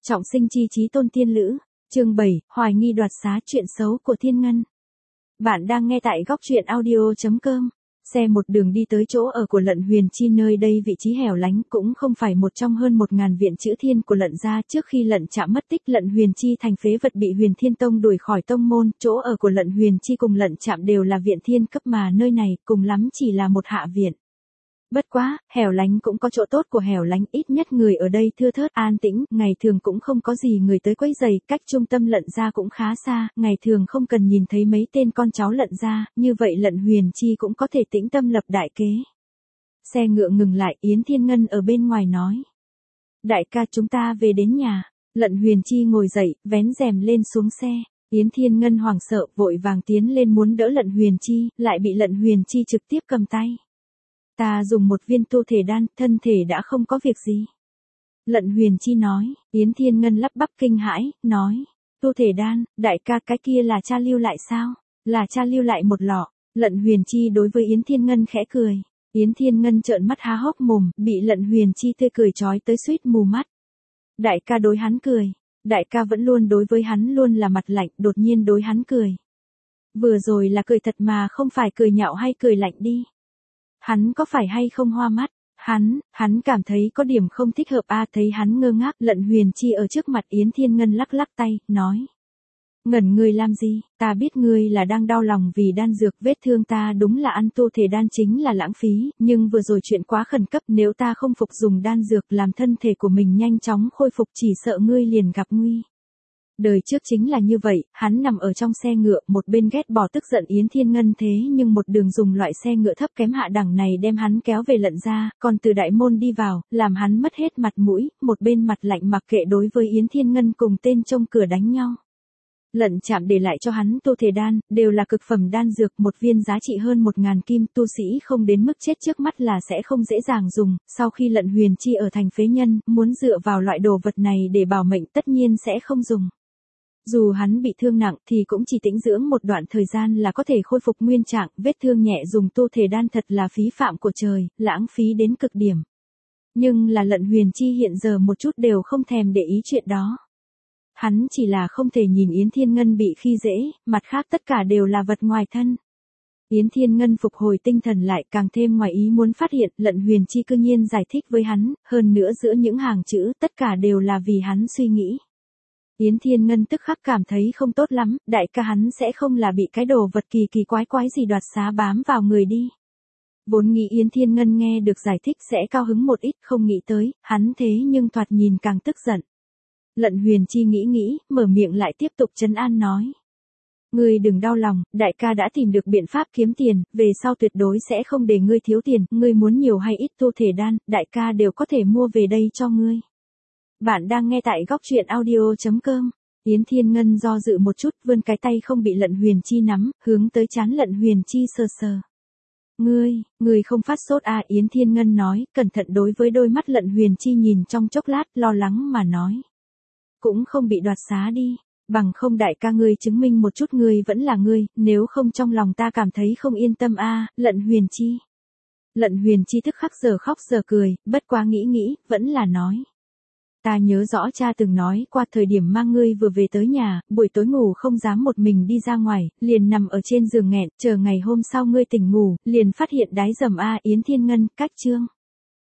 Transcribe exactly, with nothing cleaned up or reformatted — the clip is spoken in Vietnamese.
Trọng sinh chi chí tôn tiên lữ, chương bảy, hoài nghi đoạt xá chuyện xấu của Thiên Ngân. Bạn đang nghe tại góc truyện audio chấm com. Xe một đường đi tới chỗ ở của Lận Huyền Chi, nơi đây vị trí hẻo lánh cũng không phải một trong hơn một ngàn viện chữ thiên của Lận gia. Trước khi Lận Trạm mất tích, Lận Huyền Chi thành phế vật bị Huyền Thiên Tông đuổi khỏi tông môn, chỗ ở của Lận Huyền Chi cùng Lận Trạm đều là viện thiên cấp mà nơi này cùng lắm chỉ là một hạ viện. Bất quá, hẻo lánh cũng có chỗ tốt của hẻo lánh, ít nhất người ở đây thưa thớt an tĩnh, ngày thường cũng không có gì người tới quấy rầy, cách trung tâm Lận gia cũng khá xa, ngày thường không cần nhìn thấy mấy tên con cháu Lận gia, như vậy Lận Huyền Chi cũng có thể tĩnh tâm lập đại kế. Xe ngựa ngừng lại, Yến Thiên Ngân ở bên ngoài nói: "Đại ca, chúng ta về đến nhà." Lận Huyền Chi ngồi dậy, vén rèm lên xuống xe. Yến Thiên Ngân hoảng sợ, vội vàng tiến lên muốn đỡ Lận Huyền Chi, lại bị Lận Huyền Chi trực tiếp cầm tay. "Ta dùng một viên tu thể đan, thân thể đã không có việc gì." Lận Huyền Chi nói. Yến Thiên Ngân lắp bắp kinh hãi, nói: "Tu thể đan, đại ca, cái kia là cha lưu lại sao?" "Là cha lưu lại một lọ." Lận Huyền Chi đối với Yến Thiên Ngân khẽ cười. Yến Thiên Ngân trợn mắt há hốc mồm, bị Lận Huyền Chi tươi cười chói tới suýt mù mắt. Đại ca đối hắn cười. Đại ca vẫn luôn đối với hắn luôn là mặt lạnh, đột nhiên đối hắn cười. Vừa rồi là cười thật mà không phải cười nhạo hay cười lạnh đi. Hắn có phải hay không hoa mắt? Hắn, hắn cảm thấy có điểm không thích hợp a. À, thấy hắn ngơ ngác, Lận Huyền Chi ở trước mặt Yến Thiên Ngân lắc lắc tay, nói: "Ngẩn ngươi làm gì, ta biết ngươi là đang đau lòng vì đan dược, vết thương ta đúng là ăn tu thể đan chính là lãng phí, nhưng vừa rồi chuyện quá khẩn cấp, nếu ta không phục dùng đan dược làm thân thể của mình nhanh chóng khôi phục, chỉ sợ ngươi liền gặp nguy." Đời trước chính là như vậy, hắn nằm ở trong xe ngựa, một bên ghét bỏ tức giận Yến Thiên Ngân, thế nhưng một đường dùng loại xe ngựa thấp kém hạ đẳng này đem hắn kéo về Lận gia, còn từ đại môn đi vào, làm hắn mất hết mặt mũi, một bên mặt lạnh mặc kệ đối với Yến Thiên Ngân cùng tên trông cửa đánh nhau. Lận Trạm để lại cho hắn tu thể đan, đều là cực phẩm đan dược, một viên giá trị hơn một ngàn kim, tu sĩ không đến mức chết trước mắt là sẽ không dễ dàng dùng, sau khi Lận Huyền Chi ở thành phế nhân, muốn dựa vào loại đồ vật này để bảo mệnh tất nhiên sẽ không dùng. Dù hắn bị thương nặng thì cũng chỉ tĩnh dưỡng một đoạn thời gian là có thể khôi phục nguyên trạng, vết thương nhẹ dùng tu thể đan thật là phí phạm của trời, lãng phí đến cực điểm. Nhưng là Lận Huyền Chi hiện giờ một chút đều không thèm để ý chuyện đó. Hắn chỉ là không thể nhìn Yến Thiên Ngân bị khi dễ, mặt khác tất cả đều là vật ngoài thân. Yến Thiên Ngân phục hồi tinh thần lại, càng thêm ngoài ý muốn phát hiện Lận Huyền Chi cư nhiên giải thích với hắn, hơn nữa giữa những hàng chữ tất cả đều là vì hắn suy nghĩ. Yến Thiên Ngân tức khắc cảm thấy không tốt lắm, đại ca hắn sẽ không là bị cái đồ vật kỳ kỳ quái quái gì đoạt xá bám vào người đi. Vốn nghĩ Yến Thiên Ngân nghe được giải thích sẽ cao hứng một ít, không nghĩ tới, hắn thế nhưng thoạt nhìn càng tức giận. Lận Huyền Chi nghĩ nghĩ, mở miệng lại tiếp tục trấn an nói: "Ngươi đừng đau lòng, đại ca đã tìm được biện pháp kiếm tiền, về sau tuyệt đối sẽ không để ngươi thiếu tiền, ngươi muốn nhiều hay ít tu thể đan, đại ca đều có thể mua về đây cho ngươi." Bạn đang nghe tại góc truyện audio chấm com. Yến Thiên Ngân do dự một chút, vươn cái tay không bị Lận Huyền Chi nắm, hướng tới trán Lận Huyền Chi sờ sờ. "Ngươi, ngươi không phát sốt à?" Yến Thiên Ngân nói, cẩn thận đối với đôi mắt Lận Huyền Chi nhìn trong chốc lát, lo lắng mà nói: "Cũng không bị đoạt xá đi, bằng không đại ca ngươi chứng minh một chút ngươi vẫn là ngươi, nếu không trong lòng ta cảm thấy không yên tâm a." À, Lận Huyền Chi. Lận Huyền Chi tức khắc giờ khóc giờ cười, bất quá nghĩ nghĩ, vẫn là nói: "Ta nhớ rõ cha từng nói qua thời điểm mang ngươi vừa về tới nhà, buổi tối ngủ không dám một mình đi ra ngoài, liền nằm ở trên giường nghẹn, chờ ngày hôm sau ngươi tỉnh ngủ, liền phát hiện đái dầm a." Yến Thiên Ngân, cách chương.